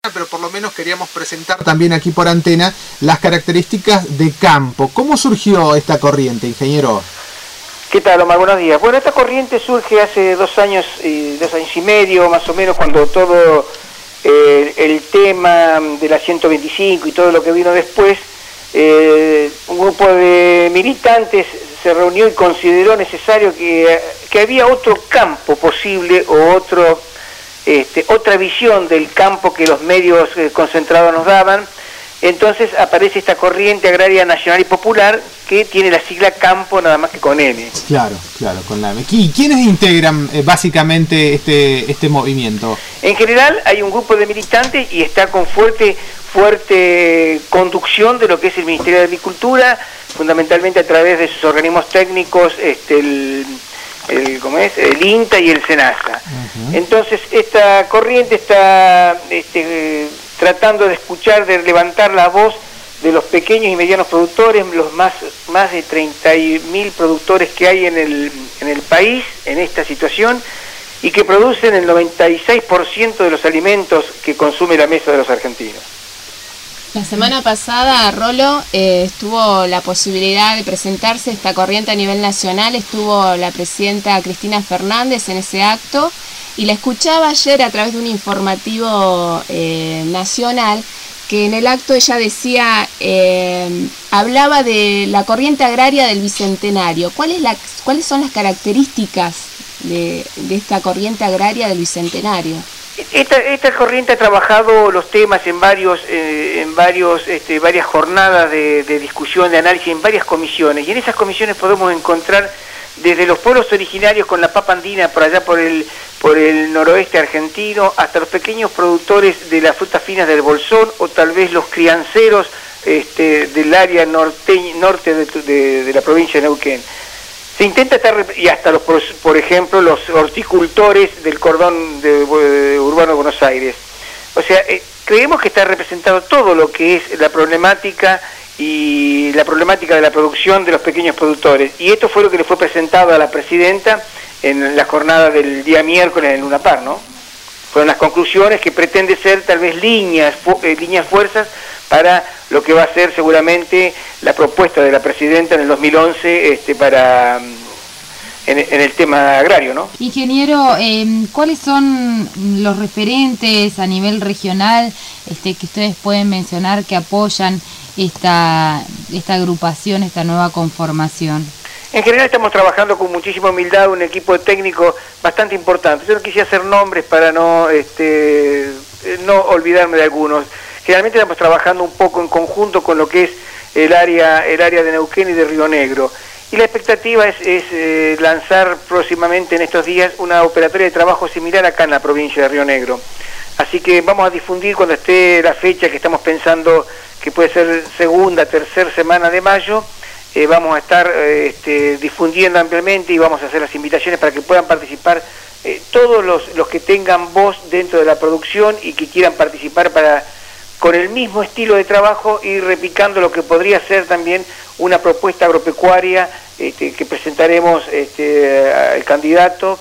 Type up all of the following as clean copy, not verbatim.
pero por lo menos queríamos presentar también aquí por antena las características de campo. ¿Cómo surgió esta corriente, ingeniero? ¿Qué tal, Omar? Buenos días. Bueno, esta corriente surge hace 2 años y medio, más o menos, cuando todo el tema de la 125 y todo lo que vino después, un grupo de militantes se reunió y consideró necesario que había otro campo posible o otra visión del campo que los medios concentrados nos daban. Entonces aparece esta corriente agraria nacional y popular que tiene la sigla campo nada más que con M. Claro, con la M. ¿Y quiénes integran básicamente este movimiento? En general hay un grupo de militantes y está con fuerte conducción de lo que es el Ministerio de Agricultura, fundamentalmente a través de sus organismos técnicos, el INTA y el SENASA. Entonces esta corriente está tratando de escuchar, de levantar la voz de los pequeños y medianos productores, los más de 30.000 productores que hay en el país en esta situación y que producen el 96% de los alimentos que consume la mesa de los argentinos. La semana pasada, Rolo, estuvo la posibilidad de presentarse esta corriente a nivel nacional, estuvo la presidenta Cristina Fernández en ese acto y la escuchaba ayer a través de un informativo nacional que en el acto ella decía, hablaba de la corriente agraria del Bicentenario. ¿Cuáles son las características de esta corriente agraria del Bicentenario? Esta corriente ha trabajado los temas en varias jornadas de discusión, de análisis, en varias comisiones, y en esas comisiones podemos encontrar desde los pueblos originarios con la papa andina por allá por el noroeste argentino, hasta los pequeños productores de las frutas finas del Bolsón, o tal vez los crianceros del área norte de la provincia de Neuquén. Se intenta estar, y hasta por ejemplo, los horticultores del cordón urbano de Buenos Aires. O sea, creemos que está representado todo lo que es la problemática de la producción de los pequeños productores. Y esto fue lo que le fue presentado a la presidenta en la jornada del día miércoles en Luna Park, ¿no? Fueron las conclusiones que pretende ser tal vez líneas fuerzas para lo que va a ser seguramente la propuesta de la presidenta en el 2011 en el tema agrario, ¿no? Ingeniero, ¿cuáles son los referentes a nivel regional que ustedes pueden mencionar que apoyan esta agrupación, esta nueva conformación? En general estamos trabajando con muchísima humildad, un equipo técnico bastante importante. Yo no quisiera hacer nombres para no olvidarme de algunos. Generalmente estamos trabajando un poco en conjunto con lo que es el área de Neuquén y de Río Negro. Y la expectativa es lanzar próximamente en estos días una operatoria de trabajo similar acá en la provincia de Río Negro. Así que vamos a difundir cuando esté la fecha que estamos pensando que puede ser segunda, tercera semana de mayo. Vamos a estar difundiendo ampliamente y vamos a hacer las invitaciones para que puedan participar todos los que tengan voz dentro de la producción y que quieran participar para, con el mismo estilo de trabajo, ir replicando lo que podría ser también una propuesta agropecuaria que presentaremos al candidato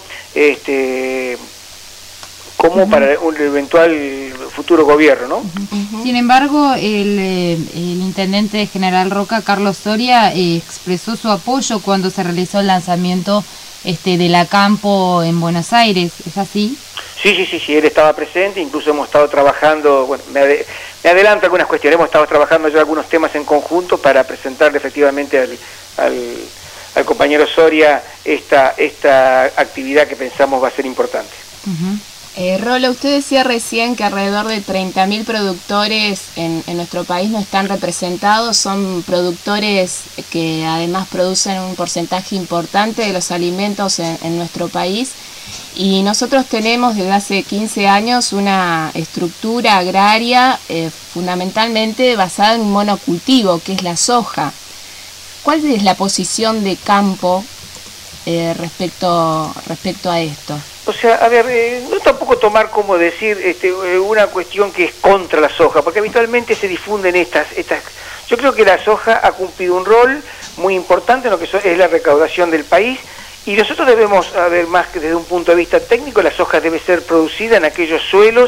como para un eventual futuro gobierno, ¿no? Sin embargo, el intendente general Roca, Carlos Soria, expresó su apoyo cuando se realizó el lanzamiento de la Campo en Buenos Aires, ¿es así? Sí, él estaba presente, incluso hemos estado trabajando, bueno, me adelanto algunas cuestiones, hemos estado trabajando ya algunos temas en conjunto para presentarle efectivamente al compañero Soria esta actividad que pensamos va a ser importante. Rolo, usted decía recién que alrededor de 30.000 productores en nuestro país no están representados, son productores que además producen un porcentaje importante de los alimentos en nuestro país, y nosotros tenemos desde hace 15 años una estructura agraria fundamentalmente basada en un monocultivo, que es la soja. ¿Cuál es la posición de Campo respecto a esto? O sea, a ver, no tampoco tomar como decir una cuestión que es contra la soja, porque habitualmente se difunden estas. Yo creo que la soja ha cumplido un rol muy importante en lo que es la recaudación del país, y nosotros debemos, a ver, más que desde un punto de vista técnico, la soja debe ser producida en aquellos suelos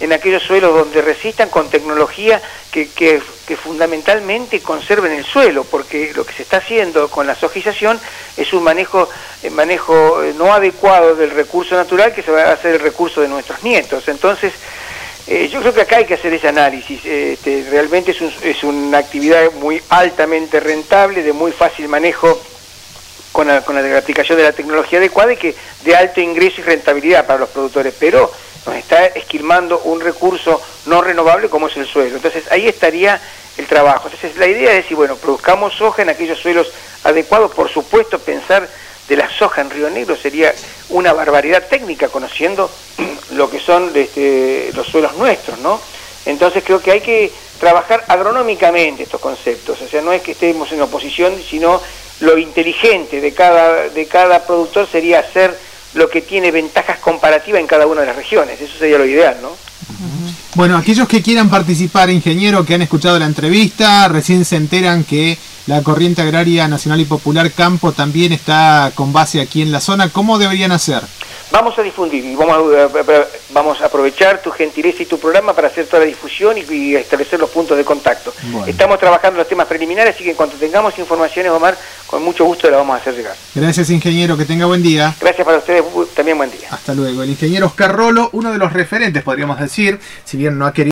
en aquellos suelos donde resistan con tecnología que fundamentalmente conserven el suelo, porque lo que se está haciendo con la sojización es un manejo no adecuado del recurso natural, que se va a hacer el recurso de nuestros nietos. Entonces, yo creo que acá hay que hacer ese análisis. Realmente es una actividad muy altamente rentable, de muy fácil manejo, con la aplicación de la tecnología adecuada y que de alto ingreso y rentabilidad para los productores, pero nos está esquilmando un recurso no renovable como es el suelo. Entonces ahí estaría el trabajo. Entonces la idea es decir, bueno, produzcamos soja en aquellos suelos adecuados. Por supuesto, pensar de la soja en Río Negro sería una barbaridad técnica, conociendo lo que son los suelos nuestros, ¿no? Entonces creo que hay que trabajar agronómicamente estos conceptos. O sea, no es que estemos en oposición, sino lo inteligente de cada productor sería hacer lo que tiene ventajas comparativas en cada una de las regiones. Eso sería lo ideal, ¿no? Bueno, aquellos que quieran participar, ingeniero, que han escuchado la entrevista, recién se enteran que la Corriente Agraria Nacional y Popular Campo también está con base aquí en la zona, ¿cómo deberían hacer? Vamos a difundir y vamos a aprovechar tu gentileza y tu programa para hacer toda la difusión y establecer los puntos de contacto. Bueno. Estamos trabajando los temas preliminares, así que en cuanto tengamos informaciones, Omar, con mucho gusto la vamos a hacer llegar. Gracias, ingeniero, que tenga buen día. Gracias para ustedes, también buen día. Hasta luego. El ingeniero Oscar Rolo, uno de los referentes, podríamos decir, si bien no ha querido